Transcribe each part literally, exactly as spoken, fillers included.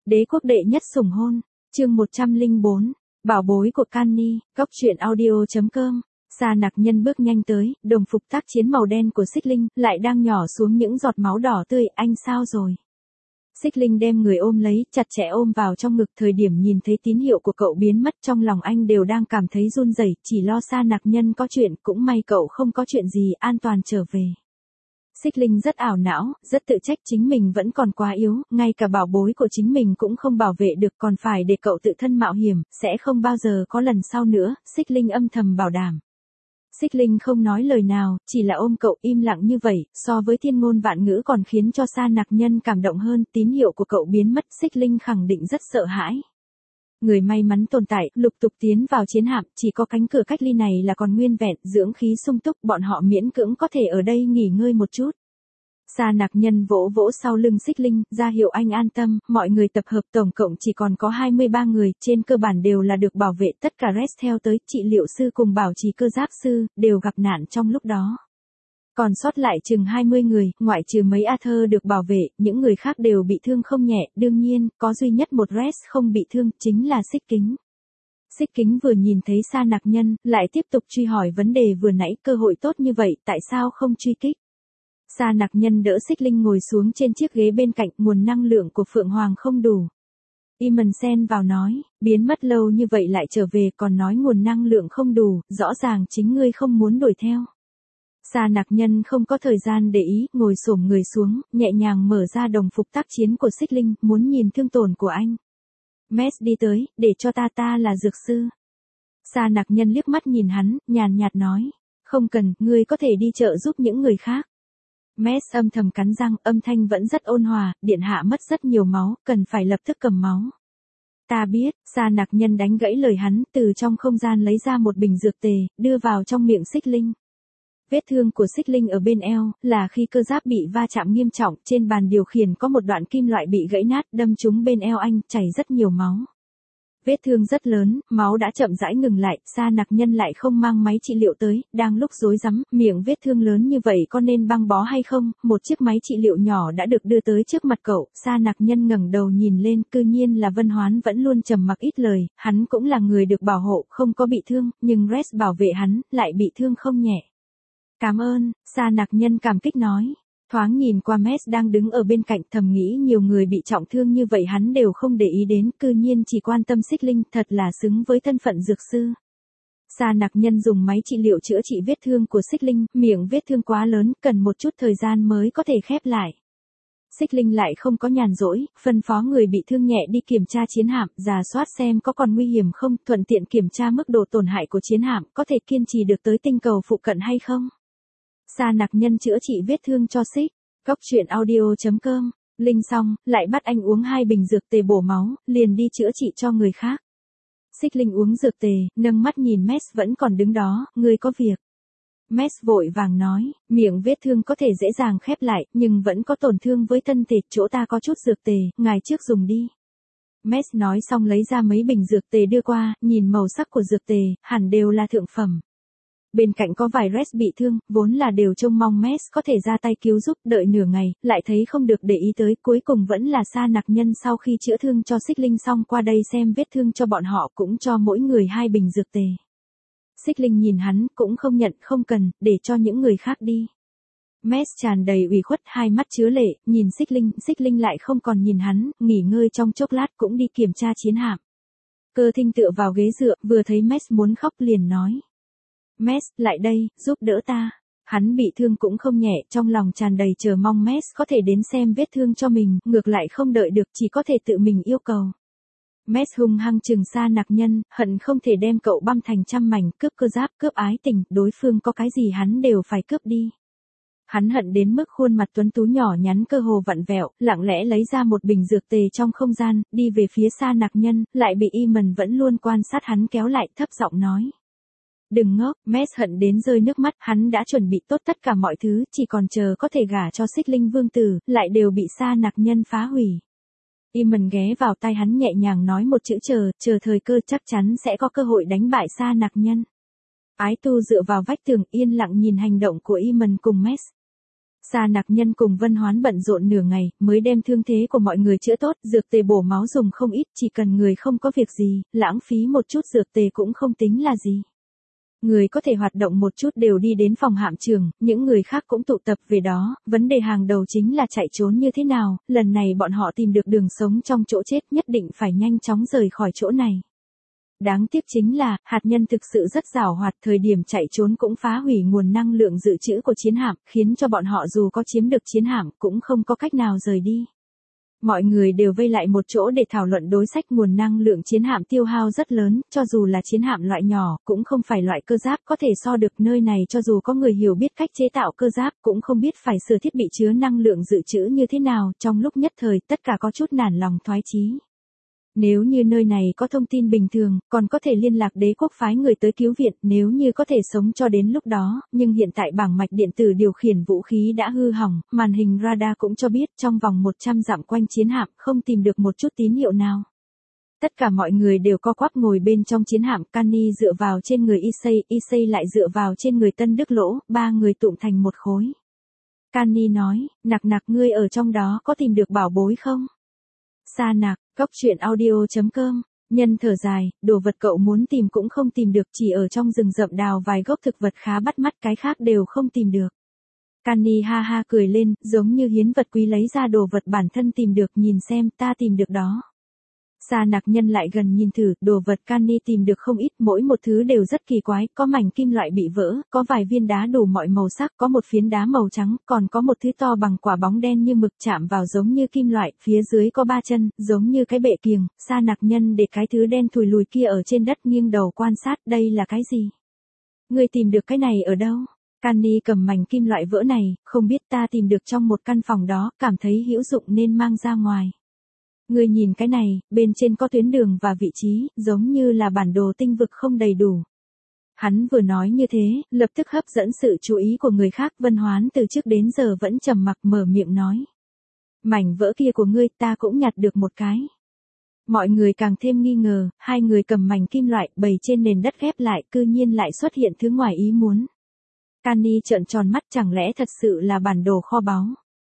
Đế quốc đệ nhất sủng hôn, chương một trăm lẻ bốn, bảo bối của Canny, góc truyện audio chấm com. Sa Nặc Nhân bước nhanh tới, đồng phục tác chiến màu đen của Xích Linh lại đang nhỏ xuống những giọt máu đỏ tươi. Anh sao rồi? Xích Linh đem người ôm lấy, chặt chẽ ôm vào trong ngực. Thời điểm nhìn thấy tín hiệu của cậu biến mất, trong lòng anh đều đang cảm thấy run rẩy, chỉ lo Sa Nặc Nhân có chuyện. Cũng may cậu không có chuyện gì, an toàn trở về. Xích Linh rất ảo não, rất tự trách chính mình vẫn còn quá yếu, ngay cả bảo bối của chính mình cũng không bảo vệ được, còn phải để cậu tự thân mạo hiểm, sẽ không bao giờ có lần sau nữa. Xích Linh âm thầm bảo đảm. Xích Linh không nói lời nào, chỉ là ôm cậu im lặng như vậy, so với thiên ngôn vạn ngữ còn khiến cho Sa Nặc Nhân cảm động hơn. Tín hiệu của cậu biến mất, Xích Linh khẳng định rất sợ hãi. Người may mắn tồn tại, lục tục tiến vào chiến hạm, chỉ có cánh cửa cách ly này là còn nguyên vẹn, dưỡng khí sung túc, bọn họ miễn cưỡng có thể ở đây nghỉ ngơi một chút. Sa Nặc Nhân vỗ vỗ sau lưng Xích Linh, ra hiệu anh an tâm. Mọi người tập hợp tổng cộng chỉ còn có hai mươi ba người, trên cơ bản đều là được bảo vệ. Tất cả rest theo tới, trị liệu sư cùng bảo trì cơ giáp sư, đều gặp nạn trong lúc đó. Còn sót lại chừng hai mươi người, ngoại trừ mấy Arthur được bảo vệ, những người khác đều bị thương không nhẹ. Đương nhiên, có duy nhất một rest không bị thương, chính là Xích Kính. Xích Kính vừa nhìn thấy Sa Nặc Nhân, lại tiếp tục truy hỏi vấn đề vừa nãy. Cơ hội tốt như vậy, tại sao không truy kích? Sa Nặc Nhân đỡ Xích Linh ngồi xuống trên chiếc ghế bên cạnh. Nguồn năng lượng của Phượng Hoàng không đủ. Iman xen vào nói, biến mất lâu như vậy lại trở về, còn nói nguồn năng lượng không đủ, rõ ràng chính ngươi không muốn đuổi theo. Sa Nặc Nhân không có thời gian để ý, ngồi xổm người xuống, nhẹ nhàng mở ra đồng phục tác chiến của Xích Linh, muốn nhìn thương tổn của anh. Mess đi tới, để cho ta ta là dược sư. Sa Nặc Nhân liếc mắt nhìn hắn, nhàn nhạt nói, không cần, ngươi có thể đi trợ giúp những người khác. Mess âm thầm cắn răng, âm thanh vẫn rất ôn hòa, điện hạ mất rất nhiều máu, cần phải lập tức cầm máu. Ta biết. Sa Nặc Nhân đánh gãy lời hắn, từ trong không gian lấy ra một bình dược tề, đưa vào trong miệng Xích Linh. Vết thương của Xích Linh ở bên eo, là khi cơ giáp bị va chạm nghiêm trọng, trên bàn điều khiển có một đoạn kim loại bị gãy nát, đâm trúng bên eo anh, chảy rất nhiều máu. Vết thương rất lớn, máu đã chậm rãi ngừng lại. Sa Nặc Nhân lại không mang máy trị liệu tới, đang lúc rối rắm, miệng vết thương lớn như vậy có nên băng bó hay không? Một chiếc máy trị liệu nhỏ đã được đưa tới trước mặt cậu. Sa Nặc Nhân ngẩng đầu nhìn lên, cư nhiên là Vân Hoán vẫn luôn trầm mặc ít lời. Hắn cũng là người được bảo hộ, không có bị thương, nhưng Rex bảo vệ hắn, lại bị thương không nhẹ. Cảm ơn. Sa Nặc Nhân cảm kích nói. Thoáng nhìn qua Mess đang đứng ở bên cạnh, thầm nghĩ nhiều người bị trọng thương như vậy hắn đều không để ý đến, cư nhiên chỉ quan tâm Xích Linh, thật là xứng với thân phận dược sư. Sa Nặc Nhân dùng máy trị liệu chữa trị vết thương của Xích Linh, miệng vết thương quá lớn, cần một chút thời gian mới có thể khép lại. Xích Linh lại không có nhàn rỗi, phân phó người bị thương nhẹ đi kiểm tra chiến hạm, rà soát xem có còn nguy hiểm không, thuận tiện kiểm tra mức độ tổn hại của chiến hạm, có thể kiên trì được tới tinh cầu phụ cận hay không. Sa Nặc Nhân chữa trị vết thương cho Xích. Góc truyện audio chấm com. Linh xong, lại bắt anh uống hai bình dược tề bổ máu, liền đi chữa trị cho người khác. Xích Linh uống dược tề, nâng mắt nhìn Mess vẫn còn đứng đó, ngươi có việc. Mess vội vàng nói, miệng vết thương có thể dễ dàng khép lại, nhưng vẫn có tổn thương với thân thể, chỗ ta có chút dược tề, ngài trước dùng đi. Mess nói xong lấy ra mấy bình dược tề đưa qua, nhìn màu sắc của dược tề, hẳn đều là thượng phẩm. Bên cạnh có vài Rex bị thương, vốn là đều trông mong Mess có thể ra tay cứu giúp, đợi nửa ngày, lại thấy không được để ý tới, cuối cùng vẫn là Sa Nặc Nhân sau khi chữa thương cho Xích Linh xong qua đây xem vết thương cho bọn họ, cũng cho mỗi người hai bình dược tề. Xích Linh nhìn hắn, cũng không nhận, không cần, để cho những người khác đi. Mess tràn đầy ủy khuất, hai mắt chứa lệ, nhìn Xích Linh, Xích Linh lại không còn nhìn hắn, nghỉ ngơi trong chốc lát cũng đi kiểm tra chiến hạm. Cơ Thinh tựa vào ghế dựa, vừa thấy Mess muốn khóc liền nói. Mess, lại đây, giúp đỡ ta. Hắn bị thương cũng không nhẹ, trong lòng tràn đầy chờ mong Mess có thể đến xem vết thương cho mình, ngược lại không đợi được, chỉ có thể tự mình yêu cầu. Mess hung hăng trừng Sa Nặc Nhân, hận không thể đem cậu băm thành trăm mảnh, cướp cơ giáp, cướp ái tình, đối phương có cái gì hắn đều phải cướp đi. Hắn hận đến mức khuôn mặt tuấn tú nhỏ nhắn cơ hồ vặn vẹo, lặng lẽ lấy ra một bình dược tề trong không gian, đi về phía Sa Nặc Nhân, lại bị Iman vẫn luôn quan sát hắn kéo lại, thấp giọng nói. Đừng ngốc. Mess hận đến rơi nước mắt, hắn đã chuẩn bị tốt tất cả mọi thứ, chỉ còn chờ có thể gả cho Xích Linh vương tử, lại đều bị Sa Nặc Nhân phá hủy. Iman ghé vào tai hắn nhẹ nhàng nói một chữ chờ, chờ thời cơ, chắc chắn sẽ có cơ hội đánh bại Sa Nặc Nhân. Ái Tu dựa vào vách tường yên lặng nhìn hành động của Iman cùng Mess. Sa Nặc Nhân cùng Vân Hoán bận rộn nửa ngày, mới đem thương thế của mọi người chữa tốt, dược tề bổ máu dùng không ít, chỉ cần người không có việc gì, lãng phí một chút dược tề cũng không tính là gì. Người có thể hoạt động một chút đều đi đến phòng hạm trường, những người khác cũng tụ tập về đó, vấn đề hàng đầu chính là chạy trốn như thế nào, lần này bọn họ tìm được đường sống trong chỗ chết, nhất định phải nhanh chóng rời khỏi chỗ này. Đáng tiếc chính là, hạt nhân thực sự rất giàu hoạt, thời điểm chạy trốn cũng phá hủy nguồn năng lượng dự trữ của chiến hạm, khiến cho bọn họ dù có chiếm được chiến hạm cũng không có cách nào rời đi. Mọi người đều vây lại một chỗ để thảo luận đối sách, nguồn năng lượng chiến hạm tiêu hao rất lớn, cho dù là chiến hạm loại nhỏ, cũng không phải loại cơ giáp có thể so được, nơi này cho dù có người hiểu biết cách chế tạo cơ giáp, cũng không biết phải sửa thiết bị chứa năng lượng dự trữ như thế nào, trong lúc nhất thời, tất cả có chút nản lòng thoái chí. Nếu như nơi này có thông tin bình thường, còn có thể liên lạc đế quốc phái người tới cứu viện, nếu như có thể sống cho đến lúc đó, nhưng hiện tại bảng mạch điện tử điều khiển vũ khí đã hư hỏng, màn hình radar cũng cho biết trong vòng một trăm dặm quanh chiến hạm không tìm được một chút tín hiệu nào. Tất cả mọi người đều co quắp ngồi bên trong chiến hạm, Canny dựa vào trên người Issei, Issei lại dựa vào trên người Tân Đức Lỗ, ba người tụm thành một khối. Canny nói, Nặc Nặc ngươi ở trong đó có tìm được bảo bối không? Sa Nặc, Cốc truyện audio chấm com, Nhân thở dài, đồ vật cậu muốn tìm cũng không tìm được, chỉ ở trong rừng rậm đào vài gốc thực vật khá bắt mắt, cái khác đều không tìm được. Canny ha ha cười lên, giống như hiến vật quý lấy ra đồ vật bản thân tìm được, nhìn xem, ta tìm được đó. Sa Nặc Nhân lại gần nhìn thử, đồ vật Canny tìm được không ít, mỗi một thứ đều rất kỳ quái, có mảnh kim loại bị vỡ, có vài viên đá đủ mọi màu sắc, có một phiến đá màu trắng, còn có một thứ to bằng quả bóng đen như mực chạm vào giống như kim loại, phía dưới có ba chân, giống như cái bệ kiềng. Sa Nặc Nhân để cái thứ đen thùi lùi kia ở trên đất nghiêng đầu quan sát, đây là cái gì? Ngươi tìm được cái này ở đâu? Canny cầm mảnh kim loại vỡ này, không biết, ta tìm được trong một căn phòng đó, cảm thấy hữu dụng nên mang ra ngoài. Ngươi nhìn cái này, bên trên có tuyến đường và vị trí, giống như là bản đồ tinh vực không đầy đủ. Hắn vừa nói như thế, lập tức hấp dẫn sự chú ý của người khác. Vân Hoán từ trước đến giờ vẫn trầm mặc, mở miệng nói. Mảnh vỡ kia của ngươi, ta cũng nhặt được một cái. Mọi người càng thêm nghi ngờ, hai người cầm mảnh kim loại, bày trên nền đất ghép lại, cư nhiên lại xuất hiện thứ ngoài ý muốn. Canny trợn tròn mắt, chẳng lẽ thật sự là bản đồ kho báu?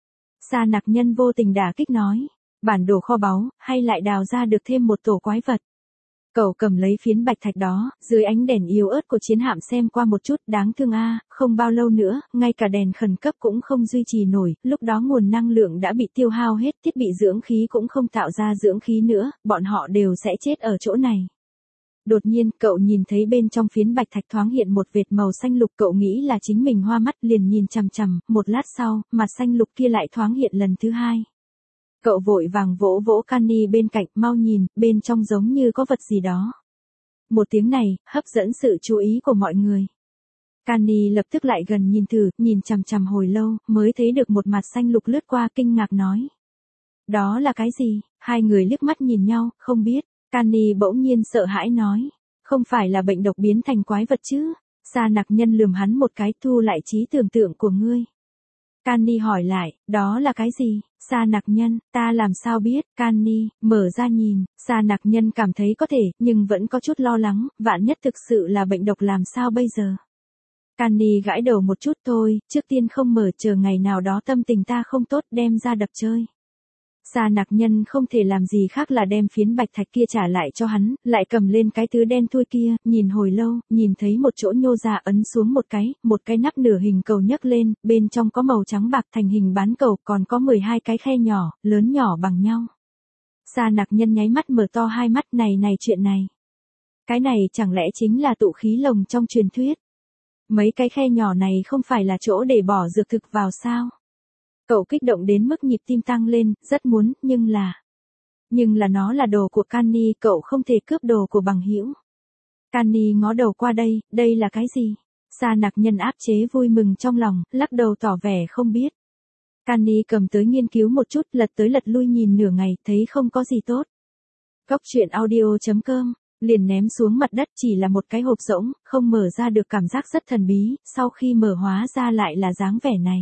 Sa Nặc Nhân vô tình đả kích nói. Bản đồ kho báu, hay lại đào ra được thêm một tổ quái vật. Cậu cầm lấy phiến bạch thạch đó, dưới ánh đèn yếu ớt của chiến hạm xem qua một chút, đáng thương a, không bao lâu nữa, ngay cả đèn khẩn cấp cũng không duy trì nổi, lúc đó nguồn năng lượng đã bị tiêu hao hết, thiết bị dưỡng khí cũng không tạo ra dưỡng khí nữa, bọn họ đều sẽ chết ở chỗ này. Đột nhiên, cậu nhìn thấy bên trong phiến bạch thạch thoáng hiện một vệt màu xanh lục, cậu nghĩ là chính mình hoa mắt, liền nhìn chằm chằm, một lát sau, mặt xanh lục kia lại thoáng hiện lần thứ hai. Cậu vội vàng vỗ vỗ Canny bên cạnh, mau nhìn, bên trong giống như có vật gì đó. Một tiếng này, hấp dẫn sự chú ý của mọi người. Canny lập tức lại gần nhìn thử, nhìn chằm chằm hồi lâu, mới thấy được một mặt xanh lục lướt qua, kinh ngạc nói. Đó là cái gì? Hai người liếc mắt nhìn nhau, không biết. Canny bỗng nhiên sợ hãi nói. Không phải là bệnh độc biến thành quái vật chứ? Sa Nặc Nhân lườm hắn một cái, thu lại trí tưởng tượng của ngươi. Canny hỏi lại, đó là cái gì? Sa Nặc Nhân, ta làm sao biết? Canny, mở ra nhìn. Sa Nặc Nhân cảm thấy có thể, nhưng vẫn có chút lo lắng, vạn nhất thực sự là bệnh độc làm sao bây giờ? Canny gãi đầu một chút thôi, trước tiên không mở, chờ ngày nào đó tâm tình ta không tốt đem ra đập chơi. Sa Nặc Nhân không thể làm gì khác là đem phiến bạch thạch kia trả lại cho hắn, lại cầm lên cái thứ đen thui kia, nhìn hồi lâu, nhìn thấy một chỗ nhô ra, ấn xuống một cái, một cái nắp nửa hình cầu nhấc lên, bên trong có màu trắng bạc thành hình bán cầu, còn có mười hai cái khe nhỏ, lớn nhỏ bằng nhau. Sa Nặc Nhân nháy mắt mở to hai mắt, này này chuyện này. Cái này chẳng lẽ chính là tụ khí lồng trong truyền thuyết? Mấy cái khe nhỏ này không phải là chỗ để bỏ dược thực vào sao? Cậu kích động đến mức nhịp tim tăng lên, rất muốn, nhưng là... Nhưng là nó là đồ của Canny, cậu không thể cướp đồ của bằng hữu. Canny ngó đầu qua đây, đây là cái gì? Sa Nặc Nhân áp chế vui mừng trong lòng, lắc đầu tỏ vẻ không biết. Canny cầm tới nghiên cứu một chút, lật tới lật lui nhìn nửa ngày, thấy không có gì tốt. Cốc truyện audio chấm com, liền ném xuống mặt đất, chỉ là một cái hộp rỗng, không mở ra được, cảm giác rất thần bí, sau khi mở hóa ra lại là dáng vẻ này.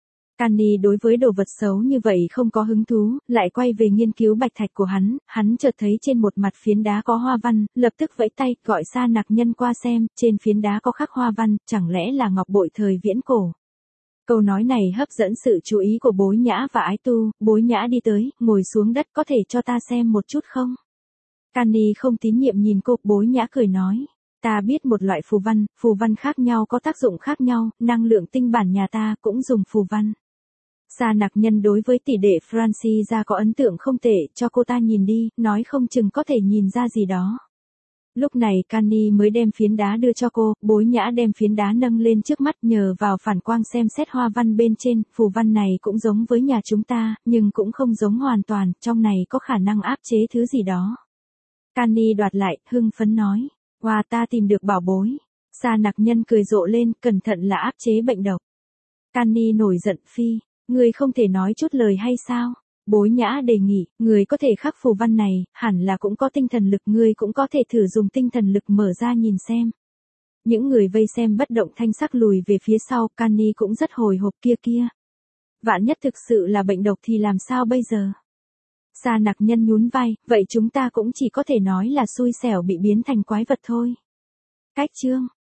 Canny đối với đồ vật xấu như vậy không có hứng thú, lại quay về nghiên cứu bạch thạch của hắn, hắn chợt thấy trên một mặt phiến đá có hoa văn, lập tức vẫy tay, gọi Sa Nặc Nhân qua xem, trên phiến đá có khắc hoa văn, chẳng lẽ là ngọc bội thời viễn cổ. Câu nói này hấp dẫn sự chú ý của Bối Nhã và Ái Tu, Bối Nhã đi tới, ngồi xuống đất, có thể cho ta xem một chút không? Canny không tín nhiệm nhìn cô, Bối Nhã cười nói. Ta biết một loại phù văn, phù văn khác nhau có tác dụng khác nhau, năng lượng tinh bản nhà ta cũng dùng phù văn. Sa Nặc Nhân đối với tỷ đệ Francie ra có ấn tượng không tệ, cho cô ta nhìn đi, nói không chừng có thể nhìn ra gì đó. Lúc này Canny mới đem phiến đá đưa cho cô, Bối Nhã đem phiến đá nâng lên trước mắt, nhờ vào phản quang xem xét hoa văn bên trên, phù văn này cũng giống với nhà chúng ta, nhưng cũng không giống hoàn toàn, trong này có khả năng áp chế thứ gì đó. Canny đoạt lại, hưng phấn nói, wow, ta tìm được bảo bối. Sa Nặc Nhân cười rộ lên, cẩn thận là áp chế bệnh độc. Canny nổi giận, phi, người không thể nói chút lời hay sao? Bối Nhã đề nghị, người có thể khắc phù văn này, hẳn là cũng có tinh thần lực, người cũng có thể thử dùng tinh thần lực mở ra nhìn xem. Những người vây xem bất động thanh sắc lùi về phía sau, Canny cũng rất hồi hộp, kia kia. Vạn nhất thực sự là bệnh độc thì làm sao bây giờ? Sa Nặc Nhân nhún vai, vậy chúng ta cũng chỉ có thể nói là xui xẻo bị biến thành quái vật thôi. Cách chương